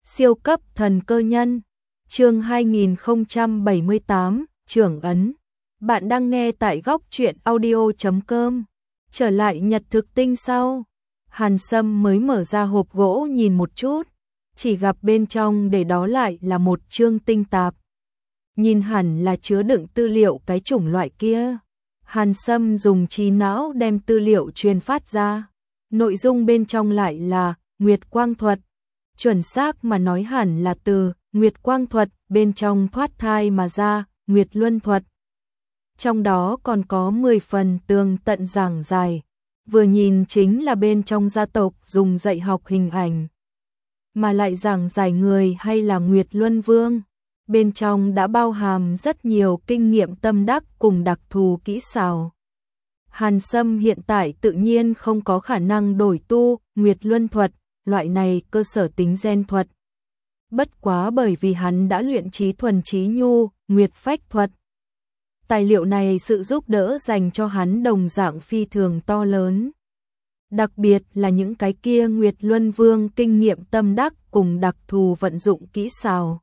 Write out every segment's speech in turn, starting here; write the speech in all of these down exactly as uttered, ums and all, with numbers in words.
Siêu cấp thần cơ nhân, chương hai nghìn không trăm bảy mươi tám, trưởng ấn. Bạn đang nghe tại góc truyện audio chấm com. Trở lại nhật thực tinh sau, Hàn Sâm mới mở ra hộp gỗ nhìn một chút, chỉ gặp bên trong để đó lại là một chương tinh tạp. Nhìn hẳn là chứa đựng tư liệu cái chủng loại kia. Hàn Sâm dùng trí não đem tư liệu truyền phát ra. Nội dung bên trong lại là Nguyệt Quang Thuật. Chuẩn xác mà nói hẳn là từ Nguyệt Quang Thuật bên trong thoát thai mà ra, Nguyệt Luân Thuật. Trong đó còn có mười phần tường tận giảng dài, vừa nhìn chính là bên trong gia tộc dùng dạy học hình ảnh. Mà lại giảng giải người hay là Nguyệt Luân Vương, bên trong đã bao hàm rất nhiều kinh nghiệm tâm đắc cùng đặc thù kỹ xảo. Hàn Sâm hiện tại tự nhiên không có khả năng đổi tu Nguyệt Luân Thuật, loại này cơ sở tính gen thuật. Bất quá bởi vì hắn đã luyện trí thuần trí nhu, Nguyệt Phách Thuật. Tài liệu này sự giúp đỡ dành cho hắn đồng dạng phi thường to lớn. Đặc biệt là những cái kia Nguyệt Luân Vương kinh nghiệm tâm đắc cùng đặc thù vận dụng kỹ xảo,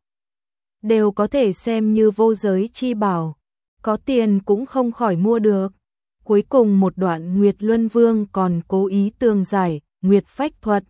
đều có thể xem như vô giới chi bảo, có tiền cũng không khỏi mua được. Cuối cùng một đoạn Nguyệt Luân Vương còn cố ý tường giải Nguyệt Phách Thuật.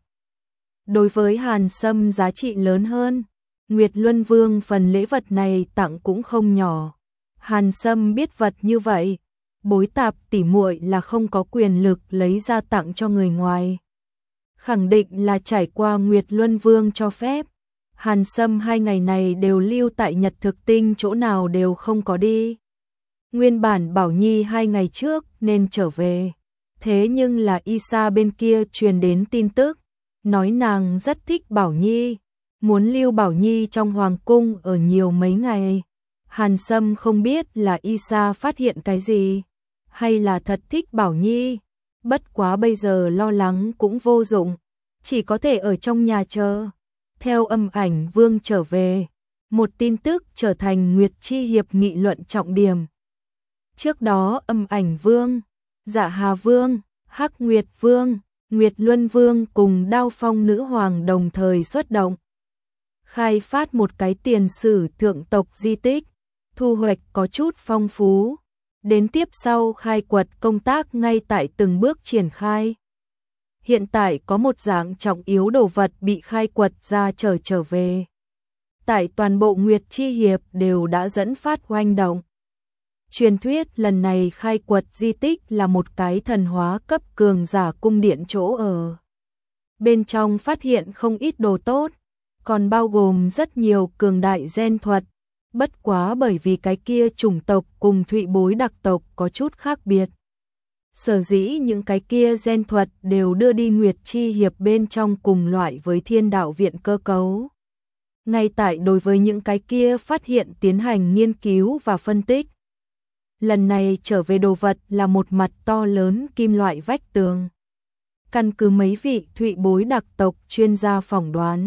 Đối với Hàn Sâm giá trị lớn hơn, Nguyệt Luân Vương phần lễ vật này tặng cũng không nhỏ. Hàn Sâm biết vật như vậy, bối tạp tỉ muội là không có quyền lực lấy ra tặng cho người ngoài. Khẳng định là trải qua Nguyệt Luân Vương cho phép. Hàn Sâm hai ngày này đều lưu tại Nhật Thực Tinh, chỗ nào đều không có đi. Nguyên bản Bảo Nhi hai ngày trước nên trở về, thế nhưng là Isa bên kia truyền đến tin tức, nói nàng rất thích Bảo Nhi, muốn lưu Bảo Nhi trong hoàng cung ở nhiều mấy ngày. Hàn Sâm không biết là Isa phát hiện cái gì, hay là thật thích Bảo Nhi, bất quá bây giờ lo lắng cũng vô dụng, chỉ có thể ở trong nhà chờ. Theo Âm Ảnh Vương trở về, một tin tức trở thành Nguyệt Chi Hiệp nghị luận trọng điểm. Trước đó Âm Ảnh Vương, Dạ Hà Vương, Hắc Nguyệt Vương, Nguyệt Luân Vương cùng Đao Phong Nữ Hoàng đồng thời xuất động, khai phát một cái tiền sử thượng tộc di tích, thu hoạch có chút phong phú. Đến tiếp sau khai quật công tác ngay tại từng bước triển khai. Hiện tại có một dạng trọng yếu đồ vật bị khai quật ra trở trở về. Tại toàn bộ Nguyệt Chi Hiệp đều đã dẫn phát hoành động. Truyền thuyết lần này khai quật di tích là một cái thần hóa cấp cường giả cung điện chỗ ở. Bên trong phát hiện không ít đồ tốt, còn bao gồm rất nhiều cường đại gen thuật. Bất quá bởi vì cái kia chủng tộc cùng thụy bối đặc tộc có chút khác biệt, sở dĩ những cái kia gen thuật đều đưa đi Nguyệt Chi Hiệp bên trong cùng loại với Thiên Đạo Viện cơ cấu. Ngay tại đối với những cái kia phát hiện tiến hành nghiên cứu và phân tích. Lần này trở về đồ vật là một mặt to lớn kim loại vách tường. Căn cứ mấy vị thụy bối đặc tộc chuyên gia phỏng đoán,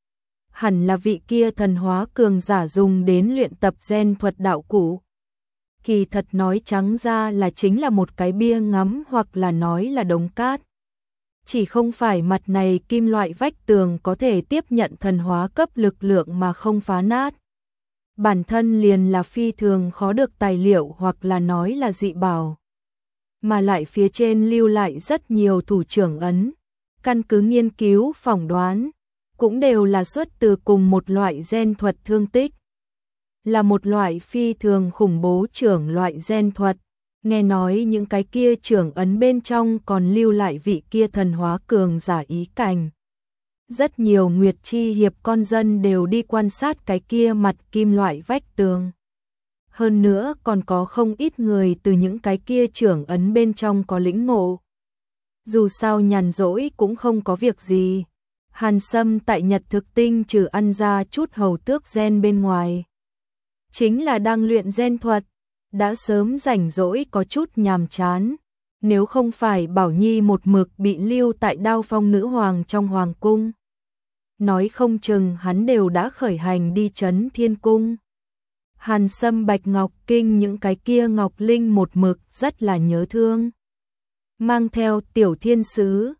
hẳn là vị kia thần hóa cường giả dùng đến luyện tập gen thuật đạo cụ. Kỳ thật nói trắng ra là chính là một cái bia ngắm hoặc là nói là đống cát. Chỉ không phải mặt này kim loại vách tường có thể tiếp nhận thần hóa cấp lực lượng mà không phá nát. Bản thân liền là phi thường khó được tài liệu hoặc là nói là dị bảo. Mà lại phía trên lưu lại rất nhiều thủ trưởng ấn, căn cứ nghiên cứu phỏng đoán, cũng đều là xuất từ cùng một loại gen thuật thương tích. Là một loại phi thường khủng bố trưởng loại gen thuật, nghe nói những cái kia trưởng ấn bên trong còn lưu lại vị kia thần hóa cường giả ý cảnh. Rất nhiều Nguyệt Chi Hiệp con dân đều đi quan sát cái kia mặt kim loại vách tường. Hơn nữa còn có không ít người từ những cái kia trưởng ấn bên trong có lĩnh ngộ. Dù sao nhàn rỗi cũng không có việc gì, Hàn Sâm tại Nhật Thực Tinh trừ ăn ra chút hầu tước gen bên ngoài, chính là đang luyện gen thuật, đã sớm rảnh rỗi có chút nhàm chán. Nếu không phải Bảo Nhi một mực bị lưu tại Đao Phong Nữ Hoàng trong hoàng cung, nói không chừng hắn đều đã khởi hành đi trấn Thiên Cung. Hàn Sâm Bạch Ngọc Kinh những cái kia Ngọc Linh một mực rất là nhớ thương. Mang theo tiểu thiên sứ,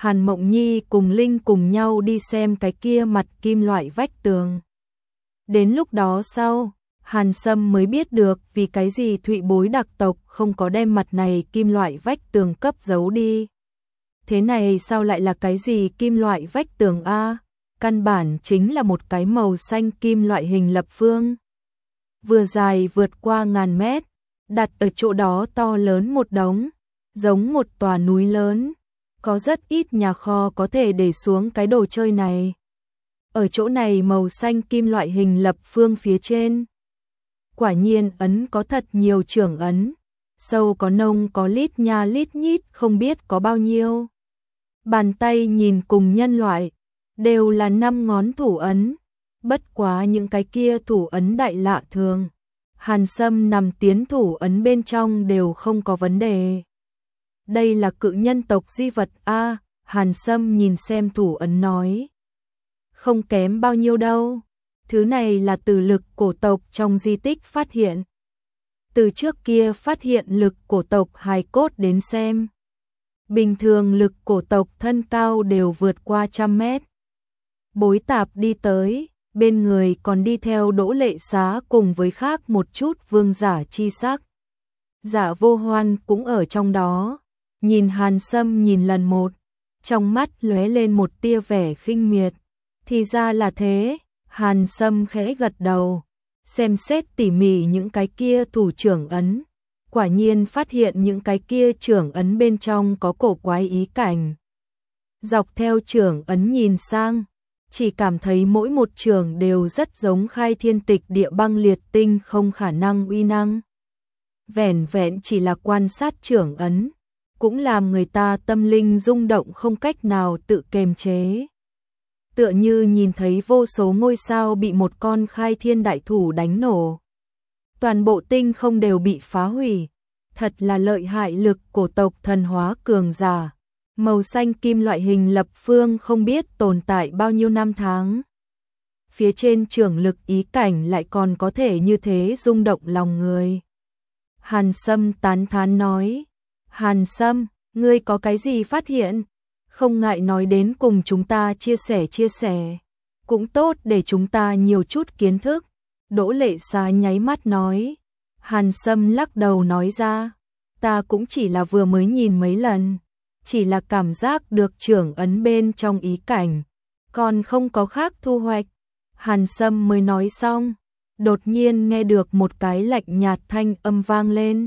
Hàn Mộng Nhi cùng Linh cùng nhau đi xem cái kia mặt kim loại vách tường. Đến lúc đó sau, Hàn Sâm mới biết được vì cái gì Thụy Bối đặc tộc không có đem mặt này kim loại vách tường cấp giấu đi. Thế này sao lại là cái gì kim loại vách tường a? Căn bản chính là một cái màu xanh kim loại hình lập phương. Vừa dài vượt qua ngàn mét, đặt ở chỗ đó to lớn một đống, giống một tòa núi lớn. Có rất ít nhà kho có thể để xuống cái đồ chơi này. Ở chỗ này màu xanh kim loại hình lập phương phía trên. Quả nhiên ấn có thật nhiều trưởng ấn, sâu có nông có lít nha lít nhít không biết có bao nhiêu. Bàn tay nhìn cùng nhân loại, đều là năm ngón thủ ấn, bất quá những cái kia thủ ấn đại lạ thường. Hàn Sâm nằm tiến thủ ấn bên trong đều không có vấn đề. Đây là cự nhân tộc di vật a, Hàn Sâm nhìn xem thủ ấn nói. Không kém bao nhiêu đâu, thứ này là từ lực cổ tộc trong di tích phát hiện. Từ trước kia phát hiện lực cổ tộc hài cốt đến xem. Bình thường lực cổ tộc thân cao đều vượt qua trăm mét. Bối Tạp đi tới, bên người còn đi theo Đỗ Lệ Xá cùng với khác một chút vương giả chi sắc. Dạ Vô Hoan cũng ở trong đó, nhìn Hàn Sâm nhìn lần một, trong mắt lóe lên một tia vẻ khinh miệt. Thì ra là thế, Hàn Sâm khẽ gật đầu, xem xét tỉ mỉ những cái kia thủ trưởng ấn. Quả nhiên phát hiện những cái kia trưởng ấn bên trong có cổ quái ý cảnh. Dọc theo trưởng ấn nhìn sang, chỉ cảm thấy mỗi một trưởng đều rất giống khai thiên tịch địa băng liệt tinh không khả năng uy năng. Vẻn vẹn chỉ là quan sát trưởng ấn, cũng làm người ta tâm linh rung động không cách nào tự kiềm chế. Tựa như nhìn thấy vô số ngôi sao bị một con khai thiên đại thủ đánh nổ. Toàn bộ tinh không đều bị phá hủy, thật là lợi hại lực cổ tộc thần hóa cường giả. Màu xanh kim loại hình lập phương không biết tồn tại bao nhiêu năm tháng. Phía trên trưởng lực ý cảnh lại còn có thể như thế rung động lòng người. Hàn Sâm tán thán nói, Hàn Sâm, ngươi có cái gì phát hiện? Không ngại nói đến cùng chúng ta chia sẻ chia sẻ. Cũng tốt để chúng ta nhiều chút kiến thức. Đỗ Lệ Xá nháy mắt nói. Hàn Sâm lắc đầu nói ra, ta cũng chỉ là vừa mới nhìn mấy lần, chỉ là cảm giác được trưởng ấn bên trong ý cảnh, còn không có khác thu hoạch. Hàn Sâm mới nói xong, đột nhiên nghe được một cái lạnh nhạt thanh âm vang lên.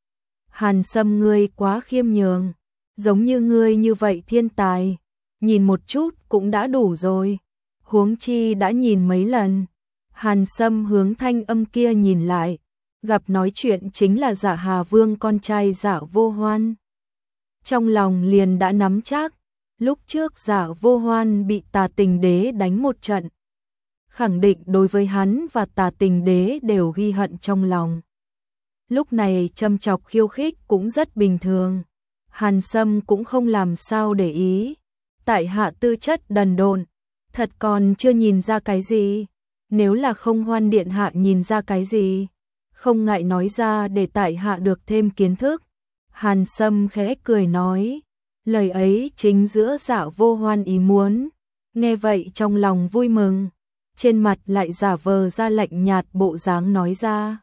Hàn Sâm ngươi quá khiêm nhường, giống như ngươi như vậy thiên tài, nhìn một chút cũng đã đủ rồi, huống chi đã nhìn mấy lần. Hàn Sâm hướng thanh âm kia nhìn lại, gặp nói chuyện chính là Dạ Hà Vương con trai Dạ Vô Hoan. Trong lòng liền đã nắm chắc, lúc trước Dạ Vô Hoan bị Tà Tình Đế đánh một trận, khẳng định đối với hắn và Tà Tình Đế đều ghi hận trong lòng. Lúc này châm chọc khiêu khích cũng rất bình thường, Hàn Sâm cũng không làm sao để ý. Tại hạ tư chất đần độn, thật còn chưa nhìn ra cái gì. Nếu là Không Hoan điện hạ nhìn ra cái gì, không ngại nói ra để tại hạ được thêm kiến thức. Hàn Sâm khẽ cười nói, lời ấy chính giữa Dạ Vô Hoan ý muốn. Nghe vậy trong lòng vui mừng, trên mặt lại giả vờ ra lạnh nhạt bộ dáng nói ra.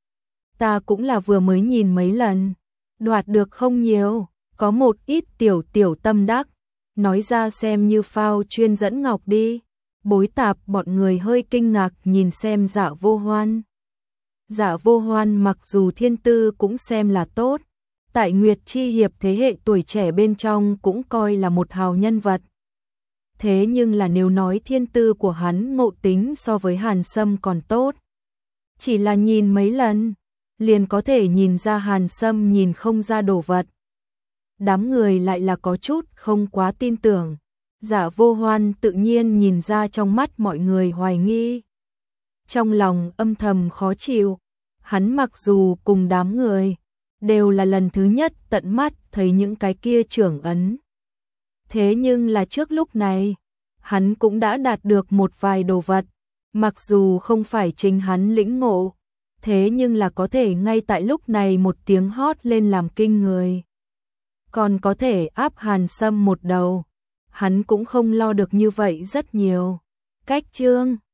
Ta cũng là vừa mới nhìn mấy lần, đoạt được không nhiều, có một ít tiểu tiểu tâm đắc, nói ra xem như phao chuyên dẫn ngọc đi. Bối Tạp bọn người hơi kinh ngạc nhìn xem Dạ Vô Hoan. Dạ Vô Hoan mặc dù thiên tư cũng xem là tốt, tại Nguyệt Chi Hiệp thế hệ tuổi trẻ bên trong cũng coi là một hào nhân vật. Thế nhưng là nếu nói thiên tư của hắn ngộ tính so với Hàn Sâm còn tốt, chỉ là nhìn mấy lần, liền có thể nhìn ra Hàn Sâm nhìn không ra đồ vật. Đám người lại là có chút không quá tin tưởng. Dạ Vô Hoan tự nhiên nhìn ra trong mắt mọi người hoài nghi. Trong lòng âm thầm khó chịu, hắn mặc dù cùng đám người, đều là lần thứ nhất tận mắt thấy những cái kia trưởng ấn. Thế nhưng là trước lúc này, hắn cũng đã đạt được một vài đồ vật, mặc dù không phải chính hắn lĩnh ngộ, thế nhưng là có thể ngay tại lúc này một tiếng hót lên làm kinh người. Còn có thể áp Hàn Sâm một đầu. hắn cũng không lo được như vậy rất nhiều. Cách chương